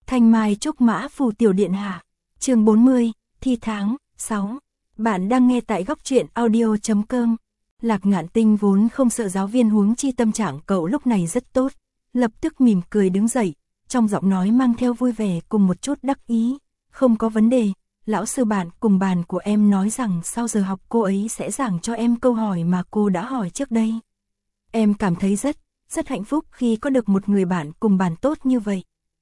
Thanh Mai Trúc Mã Phù Tiểu Điện Hạ. Chương 40, Thi tháng 6. Bạn đang nghe tại góc truyện audio.com. Lạc Ngạn Tinh vốn không sợ giáo viên, huống chi tâm trạng cậu lúc này rất tốt, lập tức mỉm cười đứng dậy, trong giọng nói mang theo vui vẻ cùng một chút đắc ý. Không có vấn đề, lão sư bạn cùng bàn của em nói rằng sau giờ học cô ấy sẽ giảng cho em câu hỏi mà cô đã hỏi trước đây. Em cảm thấy rất hạnh phúc khi có được một người bạn cùng bàn tốt như vậy.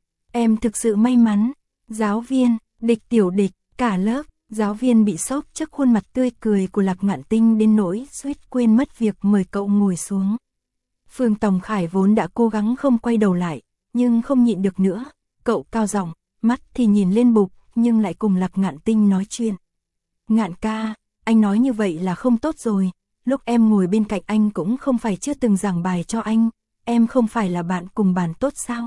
Em thực sự may mắn. Giáo viên, Địch Tiểu Địch, cả lớp, giáo viên bị sốc trước khuôn mặt tươi cười của Lạc Ngạn Tinh đến nỗi suýt quên mất việc mời cậu ngồi xuống. Phương Tòng Khải vốn đã cố gắng không quay đầu lại, nhưng không nhịn được nữa, cậu cao giọng, mắt thì nhìn lên bục, nhưng lại cùng Lạc Ngạn Tinh nói chuyện. Ngạn ca, anh nói như vậy là không tốt rồi, lúc em ngồi bên cạnh anh cũng không phải chưa từng giảng bài cho anh, em không phải là bạn cùng bàn tốt sao?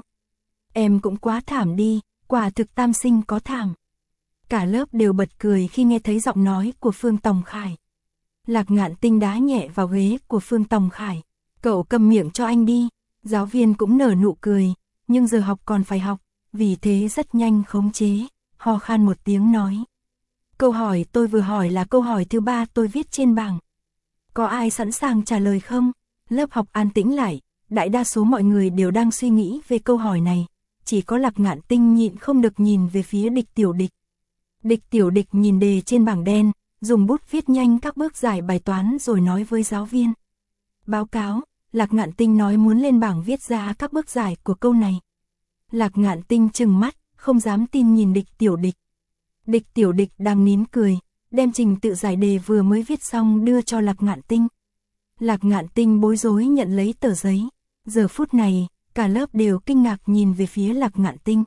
Em cũng quá thảm đi, quả thực tam sinh có thảm. Cả lớp đều bật cười khi nghe thấy giọng nói của Phương Tòng Khải. Lạc Ngạn Tinh đá nhẹ vào ghế của Phương Tòng Khải. Cậu cầm miệng cho anh đi. Giáo viên cũng nở nụ cười, nhưng giờ học còn phải học, vì thế rất nhanh khống chế, ho khan một tiếng nói. Câu hỏi tôi vừa hỏi là câu hỏi thứ 3 tôi viết trên bảng. Có ai sẵn sàng trả lời không? Lớp học an tĩnh lại, đại đa số mọi người đều đang suy nghĩ về câu hỏi này. Chỉ có Lạc Ngạn Tinh nhịn không được nhìn về phía Địch Tiểu Địch. Địch Tiểu Địch nhìn đề trên bảng đen, dùng bút viết nhanh các bước giải bài toán rồi nói với giáo viên. Báo cáo, Lạc Ngạn Tinh nói muốn lên bảng viết ra các bước giải của câu này. Lạc Ngạn Tinh trừng mắt, không dám tin nhìn Địch Tiểu Địch. Địch Tiểu Địch đang nín cười, đem trình tự giải đề vừa mới viết xong đưa cho Lạc Ngạn Tinh. Lạc Ngạn Tinh bối rối nhận lấy tờ giấy. Giờ phút này, cả lớp đều kinh ngạc nhìn về phía Lạc Ngạn Tinh.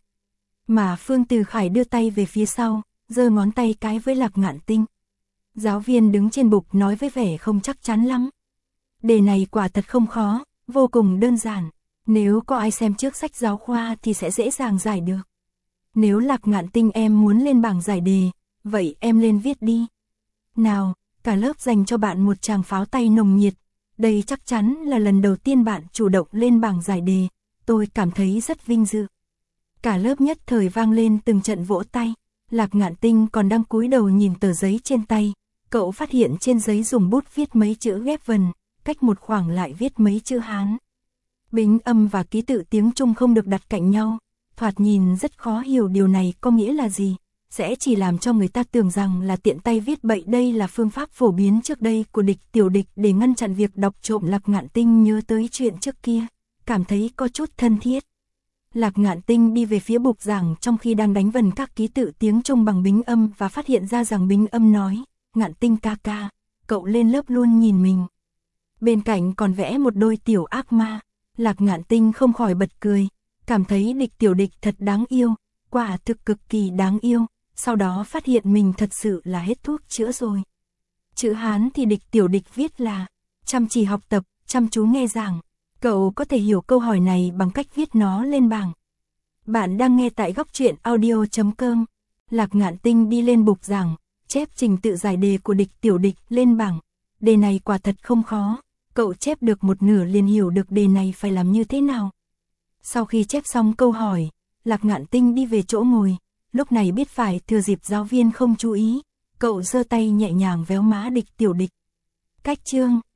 Mà Phương Từ Khải đưa tay về phía sau, giơ ngón tay cái với Lạc Ngạn Tinh. Giáo viên đứng trên bục nói với vẻ không chắc chắn lắm. Đề này quả thật không khó, vô cùng đơn giản. Nếu có ai xem trước sách giáo khoa thì sẽ dễ dàng giải được. Nếu Lạc Ngạn Tinh em muốn lên bảng giải đề, vậy em lên viết đi. Nào, cả lớp dành cho bạn một tràng pháo tay nồng nhiệt. Đây chắc chắn là lần đầu tiên bạn chủ động lên bảng giải đề, tôi cảm thấy rất vinh dự. Cả lớp nhất thời vang lên từng trận vỗ tay. Lạc Ngạn Tinh còn đang cúi đầu nhìn tờ giấy trên tay, cậu phát hiện trên giấy dùng bút viết mấy chữ ghép vần, cách một khoảng lại viết mấy chữ Hán. Bính âm và ký tự tiếng Trung không được đặt cạnh nhau, thoạt nhìn rất khó hiểu điều này có nghĩa là gì, sẽ chỉ làm cho người ta tưởng rằng là tiện tay viết bậy. Đây là phương pháp phổ biến trước đây của Địch Tiểu Địch để ngăn chặn việc đọc trộm. Lạc Ngạn Tinh nhớ tới chuyện trước kia, cảm thấy có chút thân thiết. Lạc Ngạn Tinh đi về phía bục giảng trong khi đang đánh vần các ký tự tiếng Trung bằng bính âm và phát hiện ra rằng bính âm nói, Ngạn Tinh ca ca, cậu lên lớp luôn nhìn mình. Bên cạnh còn vẽ một đôi tiểu ác ma. Lạc Ngạn Tinh không khỏi bật cười, cảm thấy Địch Tiểu Địch thật đáng yêu, quả thực cực kỳ đáng yêu, sau đó phát hiện mình thật sự là hết thuốc chữa rồi. Chữ Hán thì Địch Tiểu Địch viết là, chăm chỉ học tập, chăm chú nghe giảng. Cậu có thể hiểu câu hỏi này bằng cách viết nó lên bảng. Bạn đang nghe tại góc truyện audio.com. Lạc Ngạn Tinh đi lên bục giảng, chép trình tự giải đề của Địch Tiểu Địch lên bảng. Đề này quả thật không khó, cậu chép được một nửa liền hiểu được đề này phải làm như thế nào. Sau khi chép xong câu hỏi, Lạc Ngạn Tinh đi về chỗ ngồi, lúc này biết phải thừa dịp giáo viên không chú ý, cậu giơ tay nhẹ nhàng véo má Địch Tiểu Địch. Cách chương